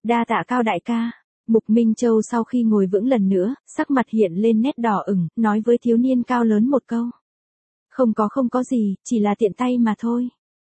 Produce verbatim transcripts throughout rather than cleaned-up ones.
Đa tạ Cao đại ca. Mục Minh Châu sau khi ngồi vững lần nữa, sắc mặt hiện lên nét đỏ ửng, nói với thiếu niên cao lớn một câu. Không có không có gì, chỉ là tiện tay mà thôi.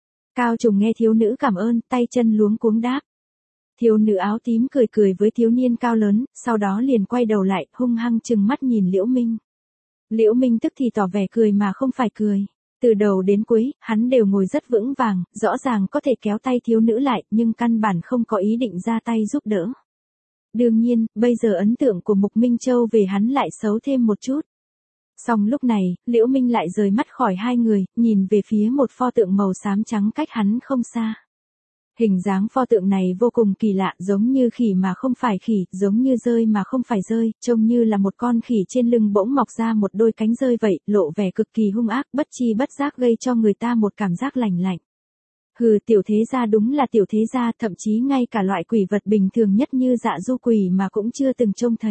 Cao Trùng nghe thiếu nữ cảm ơn, tay chân luống cuống đáp. Thiếu nữ áo tím cười cười với thiếu niên cao lớn, sau đó liền quay đầu lại, hung hăng trừng mắt nhìn Liễu Minh. Liễu Minh tức thì tỏ vẻ cười mà không phải cười. Từ đầu đến cuối, hắn đều ngồi rất vững vàng, rõ ràng có thể kéo tay thiếu nữ lại, nhưng căn bản không có ý định ra tay giúp đỡ. Đương nhiên, bây giờ ấn tượng của Mục Minh Châu về hắn lại xấu thêm một chút. Song lúc này, Liễu Minh lại rời mắt khỏi hai người, nhìn về phía một pho tượng màu xám trắng cách hắn không xa. Hình dáng pho tượng này vô cùng kỳ lạ, giống như khỉ mà không phải khỉ, giống như dơi mà không phải dơi, trông như là một con khỉ trên lưng bỗng mọc ra một đôi cánh dơi vậy, lộ vẻ cực kỳ hung ác, bất chi bất giác gây cho người ta một cảm giác lạnh lạnh. Hừ, tiểu thế gia đúng là tiểu thế gia, thậm chí ngay cả loại quỷ vật bình thường nhất như dạ du quỷ mà cũng chưa từng trông thấy.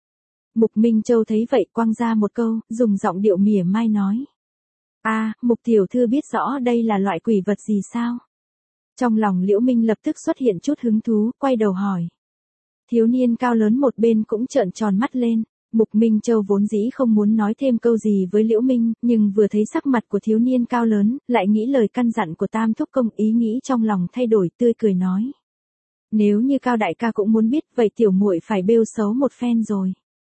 Mục Minh Châu thấy vậy quăng ra một câu, dùng giọng điệu mỉa mai nói. A, à, Mục tiểu thư biết rõ đây là loại quỷ vật gì sao? Trong lòng Liễu Minh lập tức xuất hiện chút hứng thú, quay đầu hỏi. Thiếu niên cao lớn một bên cũng trợn tròn mắt lên. Mục Minh Châu vốn dĩ không muốn nói thêm câu gì với Liễu Minh, nhưng vừa thấy sắc mặt của thiếu niên cao lớn, lại nghĩ lời căn dặn của Tam Thúc Công, ý nghĩ trong lòng thay đổi, tươi cười nói. Nếu như Cao đại ca cũng muốn biết, vậy tiểu muội phải bêu xấu một phen rồi.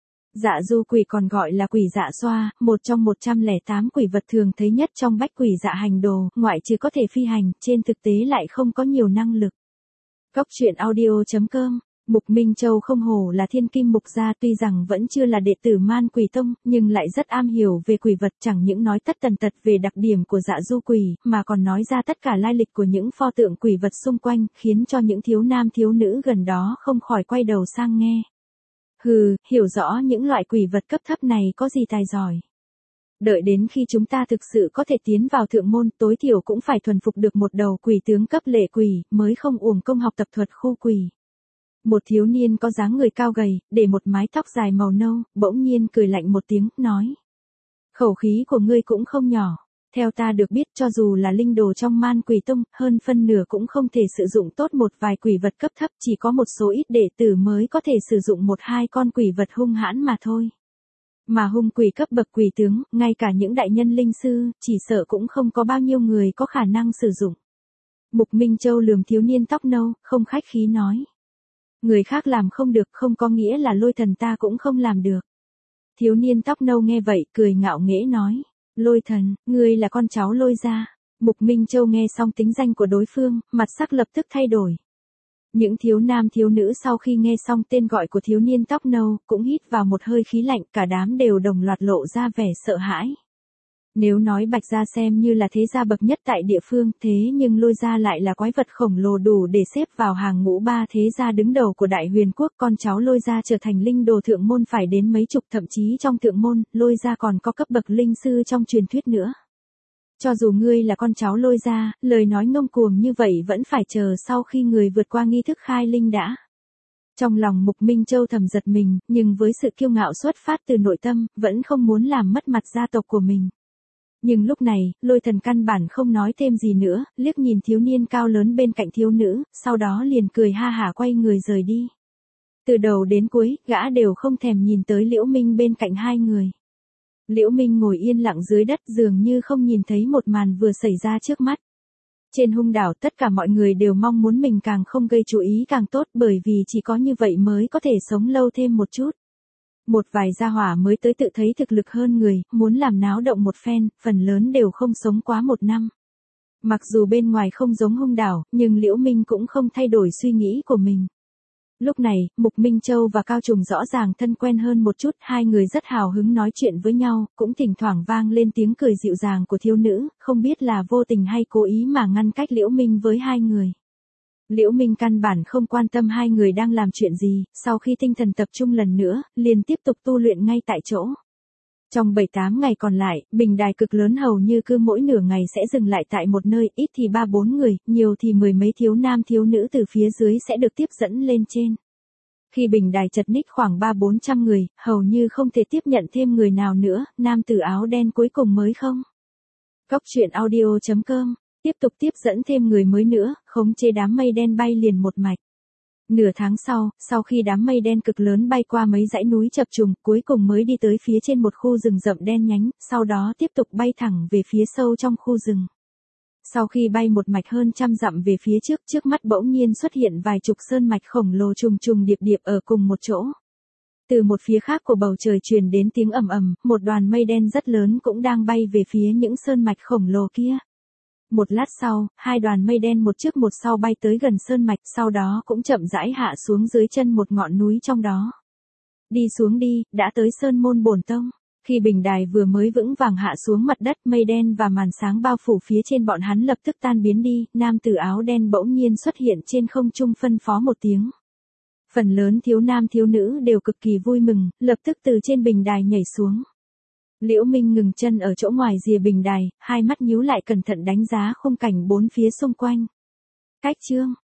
Dạ du quỷ còn gọi là quỷ dạ xoa, một trong một trăm lẻ tám quỷ vật thường thấy nhất trong bách quỷ dạ hành đồ, ngoại trừ có thể phi hành, trên thực tế lại không có nhiều năng lực. Cốc truyện audio chấm com. Mục Minh Châu không hổ là thiên kim mục gia, tuy rằng vẫn chưa là đệ tử Man Quỷ Tông, nhưng lại rất am hiểu về quỷ vật, chẳng những nói tất tần tật về đặc điểm của dạ du quỷ, mà còn nói ra tất cả lai lịch của những pho tượng quỷ vật xung quanh, khiến cho những thiếu nam thiếu nữ gần đó không khỏi quay đầu sang nghe. Hừ, hiểu rõ những loại quỷ vật cấp thấp này có gì tài giỏi. Đợi đến khi chúng ta thực sự có thể tiến vào thượng môn, tối thiểu cũng phải thuần phục được một đầu quỷ tướng cấp lệ quỷ, mới không uổng công học tập thuật khu quỷ. Một thiếu niên có dáng người cao gầy, để một mái tóc dài màu nâu, bỗng nhiên cười lạnh một tiếng, nói. Khẩu khí của ngươi cũng không nhỏ. Theo ta được biết, cho dù là linh đồ trong Man Quỷ Tông, hơn phân nửa cũng không thể sử dụng tốt một vài quỷ vật cấp thấp, chỉ có một số ít đệ tử mới có thể sử dụng một hai con quỷ vật hung hãn mà thôi. Mà hung quỷ cấp bậc quỷ tướng, ngay cả những đại nhân linh sư, chỉ sợ cũng không có bao nhiêu người có khả năng sử dụng. Mục Minh Châu lườm thiếu niên tóc nâu, không khách khí nói. Người khác làm không được không có nghĩa là Lôi Thần ta cũng không làm được. Thiếu niên tóc nâu nghe vậy, cười ngạo nghễ nói. Lôi Thần, ngươi là con cháu Lôi gia. Mục Minh Châu nghe xong tính danh của đối phương, mặt sắc lập tức thay đổi. Những thiếu nam thiếu nữ sau khi nghe xong tên gọi của thiếu niên tóc nâu, cũng hít vào một hơi khí lạnh, cả đám đều đồng loạt lộ ra vẻ sợ hãi. Nếu nói Bạch gia xem như là thế gia bậc nhất tại địa phương, thế nhưng Lôi gia lại là quái vật khổng lồ đủ để xếp vào hàng ngũ ba thế gia đứng đầu của Đại Huyền quốc, con cháu Lôi gia trở thành linh đồ thượng môn phải đến mấy chục, thậm chí trong thượng môn, Lôi gia còn có cấp bậc linh sư trong truyền thuyết nữa. Cho dù ngươi là con cháu Lôi gia, lời nói ngông cuồng như vậy vẫn phải chờ sau khi người vượt qua nghi thức khai linh đã. Trong lòng Mục Minh Châu thầm giật mình, nhưng với sự kiêu ngạo xuất phát từ nội tâm, vẫn không muốn làm mất mặt gia tộc của mình. Nhưng lúc này, Lôi Thần căn bản không nói thêm gì nữa, liếc nhìn thiếu niên cao lớn bên cạnh thiếu nữ, sau đó liền cười ha hả quay người rời đi. Từ đầu đến cuối, gã đều không thèm nhìn tới Liễu Minh bên cạnh hai người. Liễu Minh ngồi yên lặng dưới đất, dường như không nhìn thấy một màn vừa xảy ra trước mắt. Trên hung đảo tất cả mọi người đều mong muốn mình càng không gây chú ý càng tốt, bởi vì chỉ có như vậy mới có thể sống lâu thêm một chút. Một vài gia hỏa mới tới tự thấy thực lực hơn người, muốn làm náo động một phen, phần lớn đều không sống quá một năm. Mặc dù bên ngoài không giống hung đảo, nhưng Liễu Minh cũng không thay đổi suy nghĩ của mình. Lúc này, Mục Minh Châu và Cao Trùng rõ ràng thân quen hơn một chút, hai người rất hào hứng nói chuyện với nhau, cũng thỉnh thoảng vang lên tiếng cười dịu dàng của thiếu nữ, không biết là vô tình hay cố ý mà ngăn cách Liễu Minh với hai người. Liễu Minh căn bản không quan tâm hai người đang làm chuyện gì, sau khi tinh thần tập trung lần nữa, liền tiếp tục tu luyện ngay tại chỗ. Trong bảy tám ngày còn lại, bình đài cực lớn hầu như cứ mỗi nửa ngày sẽ dừng lại tại một nơi, ít thì ba bốn người, nhiều thì mười mấy thiếu nam thiếu nữ từ phía dưới sẽ được tiếp dẫn lên trên. Khi bình đài chật ních khoảng ba bốn trăm người, hầu như không thể tiếp nhận thêm người nào nữa, nam tử áo đen cuối cùng mới không. Cốc truyện audio chấm com tiếp tục tiếp dẫn thêm người mới nữa, khống chế đám mây đen bay liền một mạch. Nửa tháng sau, sau khi đám mây đen cực lớn bay qua mấy dãy núi chập trùng, cuối cùng mới đi tới phía trên một khu rừng rậm đen nhánh, sau đó tiếp tục bay thẳng về phía sâu trong khu rừng. Sau khi bay một mạch hơn trăm dặm về phía trước, trước mắt bỗng nhiên xuất hiện vài chục sơn mạch khổng lồ trùng trùng điệp điệp ở cùng một chỗ. Từ một phía khác của bầu trời truyền đến tiếng ầm ầm, một đoàn mây đen rất lớn cũng đang bay về phía những sơn mạch khổng lồ kia. Một lát sau, hai đoàn mây đen một trước một sau bay tới gần sơn mạch, sau đó cũng chậm rãi hạ xuống dưới chân một ngọn núi trong đó. Đi xuống đi, đã tới Sơn Môn Bổn Tông. Khi bình đài vừa mới vững vàng hạ xuống mặt đất, mây đen và màn sáng bao phủ phía trên bọn hắn lập tức tan biến đi, nam tử áo đen bỗng nhiên xuất hiện trên không trung phân phó một tiếng. Phần lớn thiếu nam thiếu nữ đều cực kỳ vui mừng, lập tức từ trên bình đài nhảy xuống. Liễu Minh ngừng chân ở chỗ ngoài rìa bình đài, hai mắt nhíu lại cẩn thận đánh giá khung cảnh bốn phía xung quanh. Cách chương